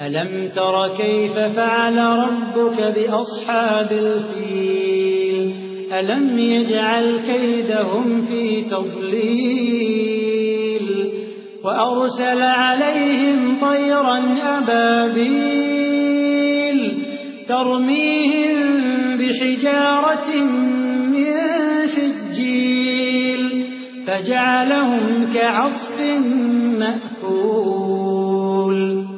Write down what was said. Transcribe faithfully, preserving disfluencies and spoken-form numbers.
ألم تر كيف فعل ربك بأصحاب الفيل ألم يجعل كيدهم في تضليل وأرسل عليهم طيرا أبابيل ترميهم بحجارة من سجيل فجعلهم كعصف مأكول